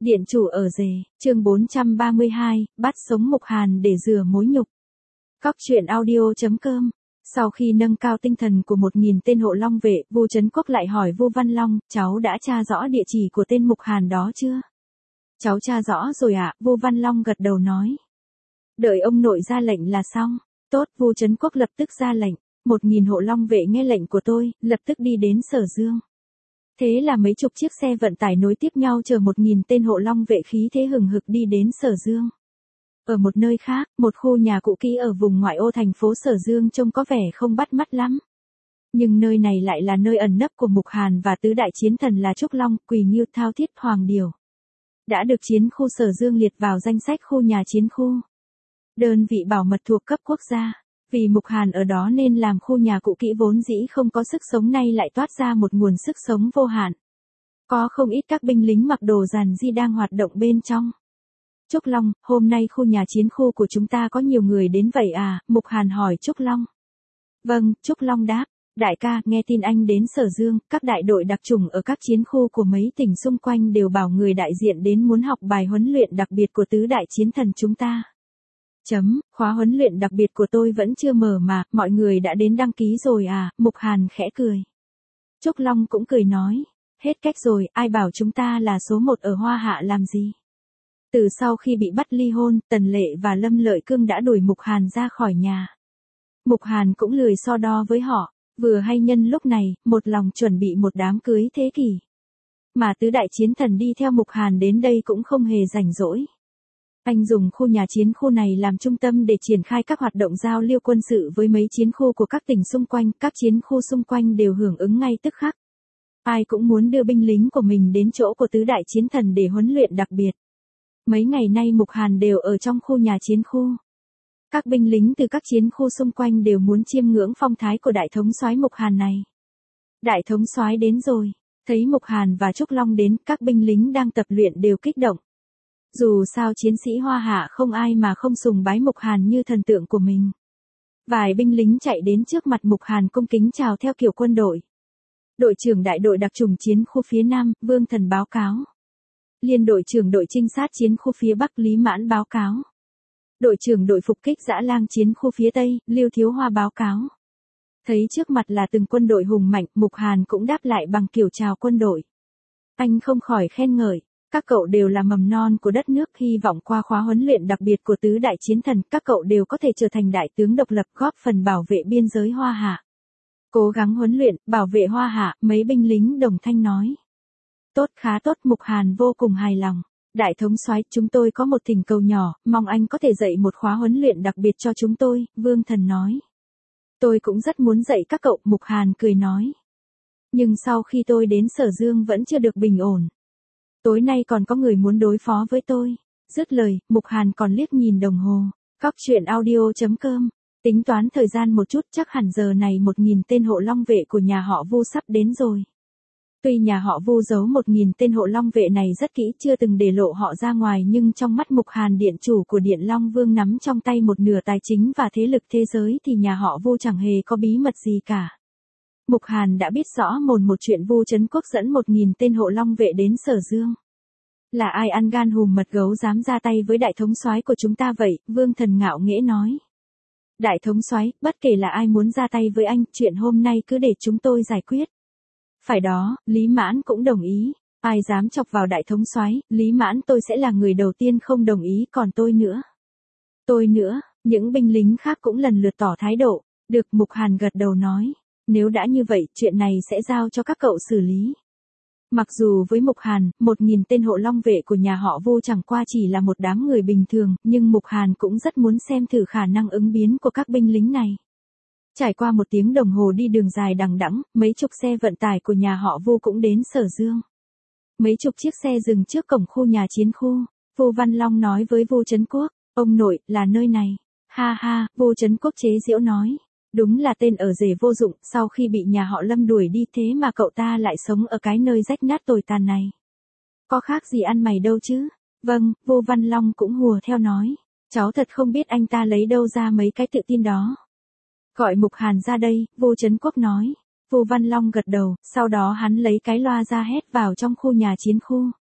Điện chủ ở rể, chương 432, bắt sống Mục Hàn để rửa mối nhục. Cóc truyện audio.com. Sau khi nâng cao tinh thần của 1.000 tên hộ long vệ, Vu Trấn Quốc lại hỏi Vu Văn Long, cháu đã tra rõ địa chỉ của tên Mục Hàn đó chưa? Cháu tra rõ rồi ạ, Vu Văn Long gật đầu nói. Đợi ông nội ra lệnh là xong. Tốt, Vu Trấn Quốc lập tức ra lệnh. 1.000 hộ long vệ nghe lệnh của tôi, lập tức đi đến Sở Dương. Thế là mấy chục chiếc xe vận tải nối tiếp nhau chở 1.000 tên hộ long vệ khí thế hừng hực đi đến Sở Dương. Ở một nơi khác, một khu nhà cũ kỹ ở vùng ngoại ô thành phố Sở Dương trông có vẻ không bắt mắt lắm. Nhưng nơi này lại là nơi ẩn nấp của Mục Hàn và tứ đại chiến thần là Trúc Long, Quỳ Ngưu, Thao Thiết, Hoàng Điều. Đã được chiến khu Sở Dương liệt vào danh sách khu nhà chiến khu. Đơn vị bảo mật thuộc cấp quốc gia. Vì Mục Hàn ở đó nên làm khu nhà cũ kỹ vốn dĩ không có sức sống nay lại toát ra một nguồn sức sống vô hạn. Có không ít các binh lính mặc đồ giản di đang hoạt động bên trong. Trúc Long, hôm nay khu nhà chiến khu của chúng ta có nhiều người đến vậy à? Mục Hàn hỏi Trúc Long. Vâng, Trúc Long đáp. Đại ca, nghe tin anh đến Sở Dương, các đại đội đặc chủng ở các chiến khu của mấy tỉnh xung quanh đều bảo người đại diện đến muốn học bài huấn luyện đặc biệt của tứ đại chiến thần chúng ta. Khóa huấn luyện đặc biệt của tôi vẫn chưa mở mà, mọi người đã đến đăng ký rồi à? Mục Hàn khẽ cười. Trúc Long cũng cười nói. Hết cách rồi, ai bảo chúng ta là số 1 ở Hoa Hạ làm gì? Từ sau khi bị bắt ly hôn, Tần Lệ và Lâm Lợi Cương đã đuổi Mục Hàn ra khỏi nhà. Mục Hàn cũng lười so đo với họ, vừa hay nhân lúc này, một lòng chuẩn bị một đám cưới thế kỷ. Mà tứ đại chiến thần đi theo Mục Hàn đến đây cũng không hề rảnh rỗi. Anh dùng khu nhà chiến khu này làm trung tâm để triển khai các hoạt động giao lưu quân sự với mấy chiến khu của các tỉnh xung quanh, các chiến khu xung quanh đều hưởng ứng ngay tức khắc. Ai cũng muốn đưa binh lính của mình đến chỗ của tứ đại chiến thần để huấn luyện đặc biệt. Mấy ngày nay Mục Hàn đều ở trong khu nhà chiến khu. Các binh lính từ các chiến khu xung quanh đều muốn chiêm ngưỡng phong thái của đại thống soái Mục Hàn này. Đại thống soái đến rồi, thấy Mục Hàn và Trúc Long đến, các binh lính đang tập luyện đều kích động. Dù sao chiến sĩ Hoa Hạ không ai mà không sùng bái Mục Hàn như thần tượng của mình. Vài binh lính chạy đến trước mặt Mục Hàn cung kính chào theo kiểu quân đội. Đội trưởng đại đội đặc chủng chiến khu phía Nam, Vương Thần báo cáo. Liên đội trưởng đội trinh sát chiến khu phía Bắc Lý Mãn báo cáo. Đội trưởng đội phục kích dã lang chiến khu phía Tây, Lưu Thiếu Hoa báo cáo. Thấy trước mặt là từng quân đội hùng mạnh, Mục Hàn cũng đáp lại bằng kiểu chào quân đội. Anh không khỏi khen ngợi. Các cậu đều là mầm non của đất nước, hy vọng qua khóa huấn luyện đặc biệt của tứ đại chiến thần, các cậu đều có thể trở thành đại tướng độc lập góp phần bảo vệ biên giới Hoa Hạ. Cố gắng huấn luyện, bảo vệ Hoa Hạ, mấy binh lính đồng thanh nói. Tốt, khá tốt, Mục Hàn vô cùng hài lòng. Đại thống soái, chúng tôi có một thỉnh cầu nhỏ, mong anh có thể dạy một khóa huấn luyện đặc biệt cho chúng tôi, Vương Thần nói. Tôi cũng rất muốn dạy các cậu, Mục Hàn cười nói. Nhưng sau khi tôi đến Sở Dương vẫn chưa được bình ổn. Tối nay còn có người muốn đối phó với tôi. Dứt lời, Mục Hàn còn liếc nhìn đồng hồ. Cóc truyện audio.com. Tính toán thời gian một chút, chắc hẳn giờ này 1.000 tên hộ long vệ của nhà họ Vu sắp đến rồi. Tuy nhà họ Vu giấu 1.000 tên hộ long vệ này rất kỹ, chưa từng để lộ họ ra ngoài, nhưng trong mắt Mục Hàn, điện chủ của Điện Long Vương, nắm trong tay một nửa tài chính và thế lực thế giới, thì nhà họ Vu chẳng hề có bí mật gì cả. Mục Hàn đã biết rõ mồn một chuyện Vu Trấn Quốc dẫn 1.000 tên hộ long vệ đến Sở Dương. Là ai ăn gan hùm mật gấu dám ra tay với đại thống soái của chúng ta vậy? Vương Thần ngạo nghễ nói. Đại thống soái, bất kể là ai muốn ra tay với anh, chuyện hôm nay cứ để chúng tôi giải quyết. Phải đó, Lý Mãn cũng đồng ý. Ai dám chọc vào đại thống soái, Lý Mãn tôi sẽ là người đầu tiên không đồng ý, còn tôi nữa. Tôi nữa, những binh lính khác cũng lần lượt tỏ thái độ. Được, Mục Hàn gật đầu nói. Nếu đã như vậy, chuyện này sẽ giao cho các cậu xử lý. Mặc dù với Mục Hàn, 1.000 tên hộ long vệ của nhà họ Vu chẳng qua chỉ là một đám người bình thường, nhưng Mục Hàn cũng rất muốn xem thử khả năng ứng biến của các binh lính này. Trải qua 1 tiếng đồng hồ đi đường dài đằng đẵng, mấy chục xe vận tải của nhà họ Vu cũng đến Sở Dương. Mấy chục chiếc xe dừng trước cổng khu nhà chiến khu. Vu Văn Long nói với Vu Trấn Quốc, ông nội, là nơi này. Ha ha, Vu Trấn Quốc chế giễu nói. Đúng là tên ở rể vô dụng, sau khi bị nhà họ Lâm đuổi đi thế mà cậu ta lại sống ở cái nơi rách nát tồi tàn này. Có khác gì ăn mày đâu chứ? Vâng, Vu Văn Long cũng hùa theo nói. Cháu thật không biết anh ta lấy đâu ra mấy cái tự tin đó. Gọi Mục Hàn ra đây, Vu Trấn Quốc nói. Vu Văn Long gật đầu, sau đó hắn lấy cái loa ra hét vào trong khu nhà chiến khu.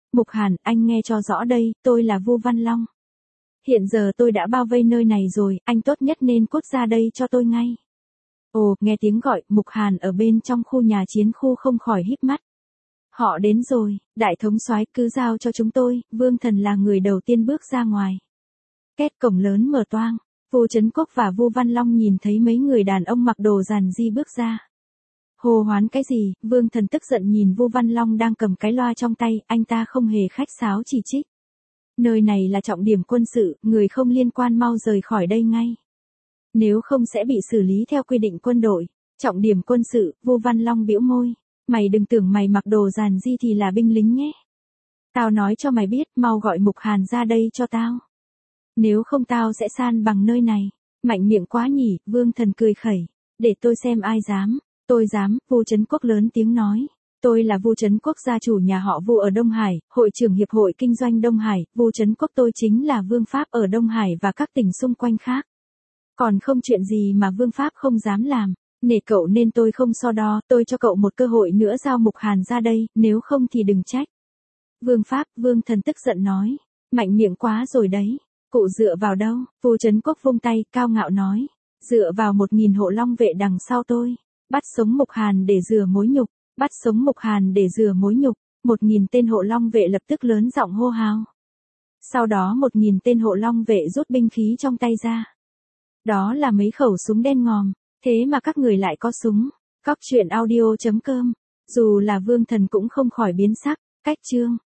Mục Hàn, anh nghe cho rõ đây, tôi là Vu Văn Long. Hiện giờ tôi đã bao vây nơi này rồi, anh tốt nhất nên cút ra đây cho tôi ngay. Ồ, nghe tiếng gọi, Mục Hàn ở bên trong khu nhà chiến khu không khỏi híp mắt. Họ đến rồi, đại thống soái cứ giao cho chúng tôi, Vương Thần là người đầu tiên bước ra ngoài. Két cổng lớn mở toang, Vu Trấn Quốc và Vu Văn Long nhìn thấy mấy người đàn ông mặc đồ giản dị bước ra. Hô hoán cái gì, Vương Thần tức giận nhìn Vu Văn Long đang cầm cái loa trong tay, anh ta không hề khách sáo chỉ trích. Nơi này là trọng điểm quân sự, người không liên quan mau rời khỏi đây ngay. Nếu không sẽ bị xử lý theo quy định quân đội. Trọng điểm quân sự, Vu Văn Long bĩu môi. Mày đừng tưởng mày mặc đồ giản dị thì là binh lính nhé. Tao nói cho mày biết, mau gọi Mục Hàn ra đây cho tao. Nếu không tao sẽ san bằng nơi này. Mạnh miệng quá nhỉ, Vương Thần cười khẩy. Để tôi xem ai dám. Tôi dám, Vu Trấn Quốc lớn tiếng nói. Tôi là Vu Trấn Quốc, gia chủ nhà họ Vu ở Đông Hải, hội trưởng hiệp hội kinh doanh Đông Hải, Vu Trấn Quốc tôi chính là vương pháp ở Đông Hải và các tỉnh xung quanh khác. Còn không chuyện gì mà vương pháp không dám làm. Nể cậu nên tôi không so đo, tôi cho cậu một cơ hội nữa giao Mục Hàn ra đây, nếu không thì đừng trách. Vương pháp, Vương Thần tức giận nói. Mạnh miệng quá rồi đấy. Cụ dựa vào đâu? Vu Trấn Quốc vung tay, cao ngạo nói. Dựa vào 1000 hộ long vệ đằng sau tôi. Bắt sống Mục Hàn để rửa mối nhục. Bắt sống Mục Hàn để rửa mối nhục. 1000 tên hộ long vệ lập tức lớn giọng hô hào. Sau đó 1000 tên hộ long vệ rút binh khí trong tay ra. Đó là mấy khẩu súng đen ngòm. Thế mà các người lại có súng. Cóc truyện audio.com. Dù là Vương Thần cũng không khỏi biến sắc. Cách chương.